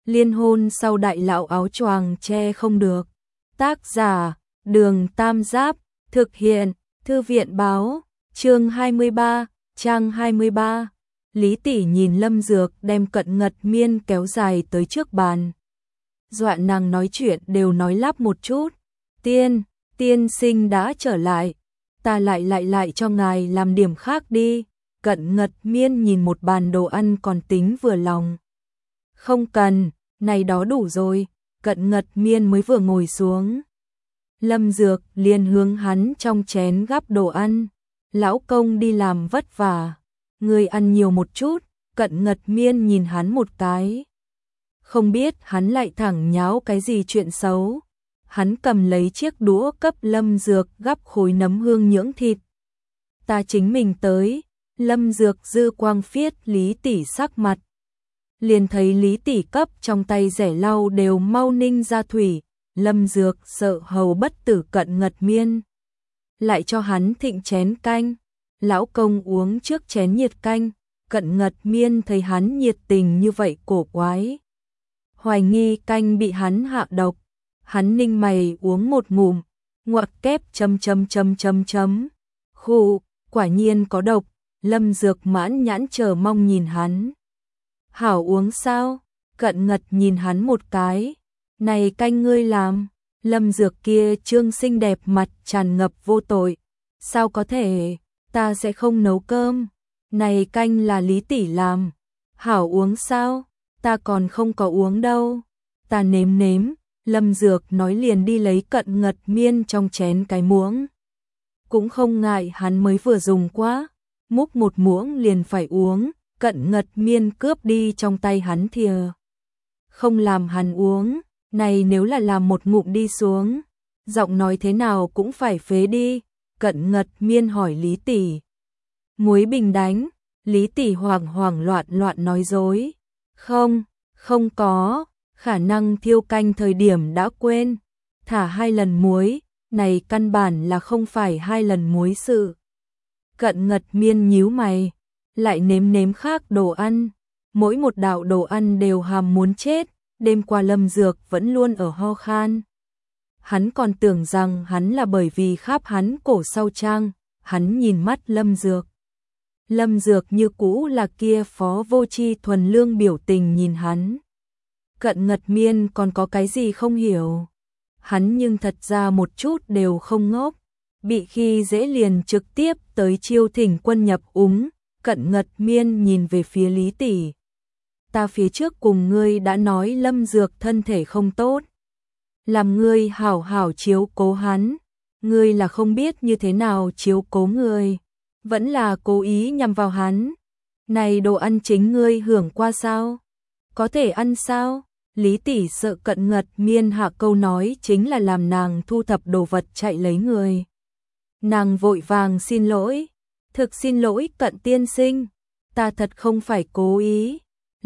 Liên hôn sau đại lão áo choàng che không được. Tác giả, Đường Tam Giáp, thực hiện, Thư viện báo, chương 23, trang 23. Lý Tỷ nhìn Lâm Dược đem Cận Ngật Miên kéo dài tới trước bàn. Dọa nàng nói chuyện đều nói lắp một chút. Tiên sinh đã trở lại. Ta lại cho ngài làm điểm khác đi. Cận Ngật Miên nhìn một bàn đồ ăn còn tính vừa lòng. Không cần, này đó đủ rồi. Cận Ngật Miên mới vừa ngồi xuống. Lâm Dược liền hướng hắn trong chén gắp đồ ăn. Lão công đi làm vất vả. Người ăn nhiều một chút. Cận Ngật Miên nhìn hắn một cái. Không biết hắn lại thẳng nháo cái gì chuyện xấu. Hắn cầm lấy chiếc đũa cấp Lâm Dược gắp khối nấm hương nhưỡng thịt. Ta chính mình tới. Lâm Dược dư quang phiết Lý Tỷ sắc mặt. Liền thấy Lý Tỷ cấp trong tay rẻ lau đều mau ninh ra thủy. Lâm Dược sợ hầu bất tử Cận Ngật Miên. Lại cho hắn thịnh chén canh. Lão công uống trước chén nhiệt canh. Cận Ngật Miên thấy hắn nhiệt tình như vậy cổ quái. Hoài nghi canh bị hắn hạ độc. Hắn ninh mày uống một ngụm. Ngoặc kép chấm. Khụ, quả nhiên có độc. Lâm Dược mãn nhãn chờ mong nhìn hắn. Hảo uống sao? Cận Ngật nhìn hắn một cái. Này canh ngươi làm. Lâm Dược kia trương xinh đẹp mặt tràn ngập vô tội. Sao có thể, ta sẽ không nấu cơm. Này canh là Lý Tỷ làm. Hảo uống sao? Ta còn không có uống đâu. Ta nếm. Lâm Dược nói liền đi lấy Cận Ngật Miên trong chén cái muỗng. Cũng không ngại hắn mới vừa dùng quá. Múc một muỗng liền phải uống. Cận Ngật Miên cướp đi trong tay hắn thìa. Không làm hắn uống. Này nếu là làm một ngụm đi xuống. Giọng nói thế nào cũng phải phế đi. Cận Ngật Miên hỏi Lý Tỷ. Muối bình đánh. Lý Tỷ hoảng loạn nói dối. Không có. Khả năng thiêu canh thời điểm đã quên. Thả 2 lần muối. Này căn bản là không phải 2 lần muối sự. Cận Ngật Miên nhíu mày. Lại nếm khác đồ ăn. Mỗi một đạo đồ ăn đều hàm muốn chết. Đêm qua Lâm Dược vẫn luôn ở ho khan. Hắn còn tưởng rằng hắn là bởi vì kháp hắn cổ sau trang. Hắn nhìn mắt Lâm Dược. Lâm Dược như cũ là kia phó vô tri thuần lương biểu tình nhìn hắn. Cận Ngật Miên còn có cái gì không hiểu. Hắn nhưng thật ra một chút đều không ngốc. Bị khi dễ liền trực tiếp tới chiêu thỉnh quân nhập úng. Cận Ngật Miên nhìn về phía Lý Tỷ. Ta phía trước cùng ngươi đã nói Lâm Dược thân thể không tốt. Làm ngươi hảo chiếu cố hắn. Ngươi là không biết như thế nào chiếu cố ngươi. Vẫn là cố ý nhằm vào hắn. Này đồ ăn chính ngươi hưởng qua sao? Có thể ăn sao? Lý Tỷ sợ Cận Ngật Miên hạ câu nói chính là làm nàng thu thập đồ vật chạy lấy người. Nàng vội vàng xin lỗi. Thực xin lỗi Cận tiên sinh. Ta thật không phải cố ý.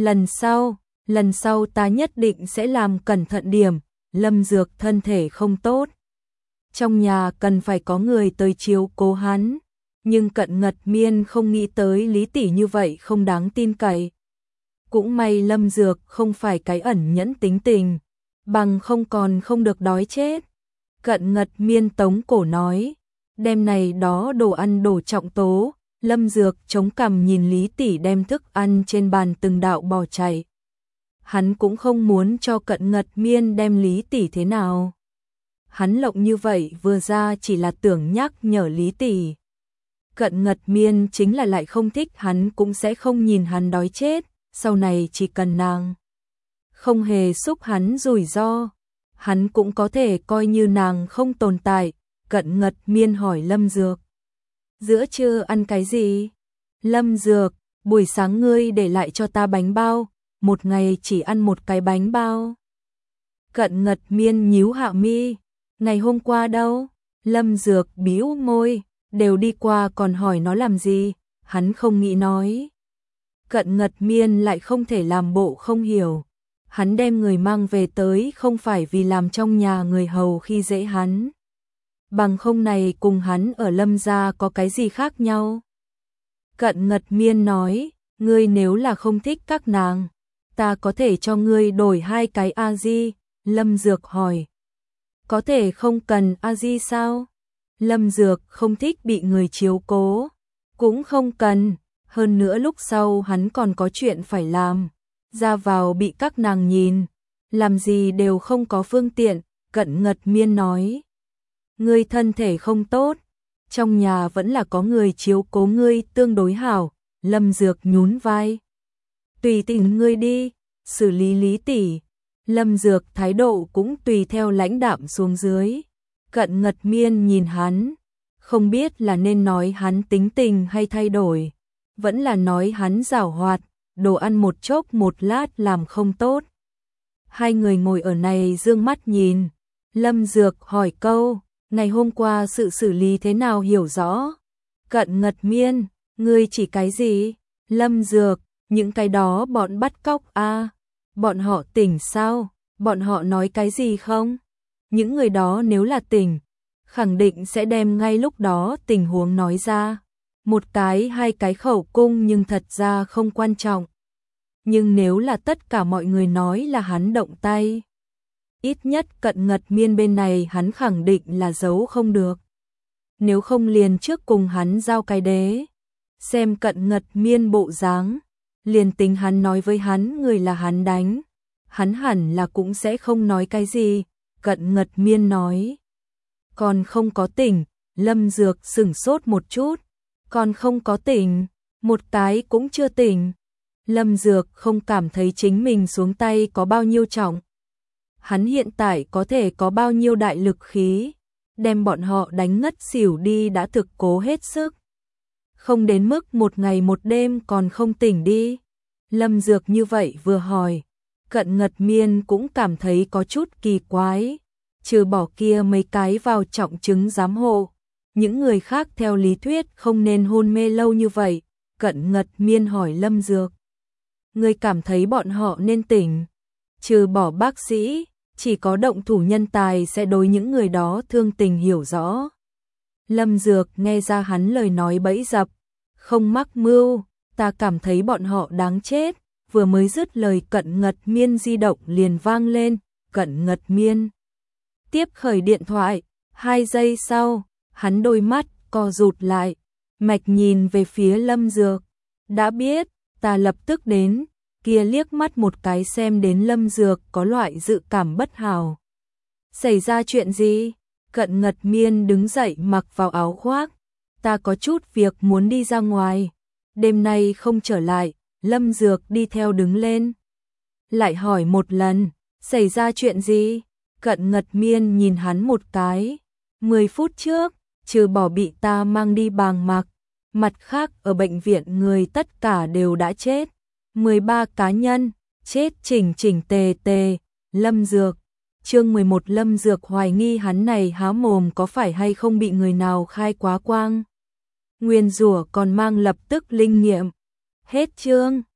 Lần sau ta nhất định sẽ làm cẩn thận điểm. Lâm Dược thân thể không tốt. Trong nhà cần phải có người tới chiếu cố hắn. Nhưng Cận Ngật Miên không nghĩ tới Lý Tỷ như vậy không đáng tin cậy. Cũng may Lâm Dược không phải cái ẩn nhẫn tính tình. Bằng không còn không được đói chết. Cận Ngật Miên tống cổ nói. Đêm này đó đồ ăn đổ trọng tố. Lâm Dược chống cằm nhìn Lý Tỷ đem thức ăn trên bàn từng đạo bỏ chạy. Hắn cũng không muốn cho Cận Ngật Miên đem Lý Tỷ thế nào. Hắn lộng như vậy vừa ra chỉ là tưởng nhắc nhở Lý Tỷ. Cận Ngật Miên chính là lại không thích hắn cũng sẽ không nhìn hắn đói chết. Sau này chỉ cần nàng không hề xúc hắn rủi ro, hắn cũng có thể coi như nàng không tồn tại. Cận Ngật Miên hỏi Lâm Dược. Giữa trưa ăn cái gì? Lâm Dược, buổi sáng ngươi để lại cho ta bánh bao, một ngày chỉ ăn một cái bánh bao. Cận Ngật Miên nhíu hạ mi. Ngày hôm qua đâu? Lâm Dược bĩu môi, đều đi qua còn hỏi nó làm gì? Hắn không nghĩ nói. Cận Ngật Miên lại không thể làm bộ không hiểu. Hắn đem người mang về tới không phải vì làm trong nhà người hầu khi dễ hắn. Bằng không này cùng hắn ở Lâm gia có cái gì khác nhau. Cận Ngật Miên nói, ngươi nếu là không thích các nàng, ta có thể cho ngươi đổi 2 cái A-di, Lâm Dược hỏi. Có thể không cần A-di sao? Lâm Dược không thích bị người chiếu cố. Cũng không cần, hơn nữa lúc sau hắn còn có chuyện phải làm. Ra vào bị các nàng nhìn, làm gì đều không có phương tiện, Cận Ngật Miên nói. Ngươi thân thể không tốt, trong nhà vẫn là có người chiếu cố ngươi tương đối hảo, Lâm Dược nhún vai. Tùy tình ngươi đi, xử lý Lý tỷ. Lâm Dược thái độ cũng tùy theo lãnh đạm xuống dưới. Cận Ngật Miên nhìn hắn, không biết là nên nói hắn tính tình hay thay đổi, vẫn là nói hắn giảo hoạt, đồ ăn một chốc một lát làm không tốt. Hai người ngồi ở này dương mắt nhìn, Lâm Dược hỏi câu, ngày hôm qua sự xử lý thế nào hiểu rõ? Cận Ngật Miên, ngươi chỉ cái gì? Lâm Dược, những cái đó bọn bắt cóc à? Bọn họ tỉnh sao? Bọn họ nói cái gì không? Những người đó nếu là tỉnh, khẳng định sẽ đem ngay lúc đó tình huống nói ra. Một cái 2 cái khẩu cung nhưng thật ra không quan trọng. Nhưng nếu là tất cả mọi người nói là hắn động tay, ít nhất Cận Ngật Miên bên này hắn khẳng định là giấu không được. Nếu không liền trước cùng hắn giao cái đế. Xem Cận Ngật Miên bộ dáng, liền tính hắn nói với hắn người là hắn đánh, hắn hẳn là cũng sẽ không nói cái gì. Cận Ngật Miên nói, còn không có tỉnh. Lâm Dược sửng sốt một chút, còn không có tỉnh, một cái cũng chưa tỉnh. Lâm Dược không cảm thấy chính mình xuống tay có bao nhiêu trọng. Hắn hiện tại có thể có bao nhiêu đại lực khí, đem bọn họ đánh ngất xỉu đi đã thực cố hết sức. Không đến mức một ngày một đêm còn không tỉnh đi. Lâm Dược như vậy vừa hỏi, Cận Ngật Miên cũng cảm thấy có chút kỳ quái. Trừ bỏ kia mấy cái vào trọng chứng giám hộ, những người khác theo lý thuyết không nên hôn mê lâu như vậy. Cận Ngật Miên hỏi Lâm Dược, ngươi cảm thấy bọn họ nên tỉnh? Trừ bỏ bác sĩ, chỉ có động thủ nhân tài sẽ đối những người đó thương tình hiểu rõ. Lâm Dược nghe ra hắn lời nói bẫy dập, không mắc mưu, ta cảm thấy bọn họ đáng chết. Vừa mới dứt lời Cận Ngật Miên di động liền vang lên. Cận Ngật Miên tiếp khởi điện thoại, 2 giây sau, hắn đôi mắt co rụt lại, mạch nhìn về phía Lâm Dược. Đã biết, ta lập tức đến. Kia liếc mắt một cái xem đến Lâm Dược có loại dự cảm bất hảo. Xảy ra chuyện gì? Cận Ngật Miên đứng dậy mặc vào áo khoác. Ta có chút việc muốn đi ra ngoài, đêm nay không trở lại. Lâm Dược đi theo đứng lên. Lại hỏi một lần, xảy ra chuyện gì? Cận Ngật Miên nhìn hắn một cái. 10 phút trước, trừ bỏ bị ta mang đi bàng mạc, mặt khác ở bệnh viện người tất cả đều đã chết. 13 cá nhân, chết chỉnh chỉnh tề tề. Lâm Dược, chương 11. Lâm Dược hoài nghi hắn này há mồm có phải hay không bị người nào khai quá quang. Nguyên rủa còn mang lập tức linh nghiệm. Hết chương.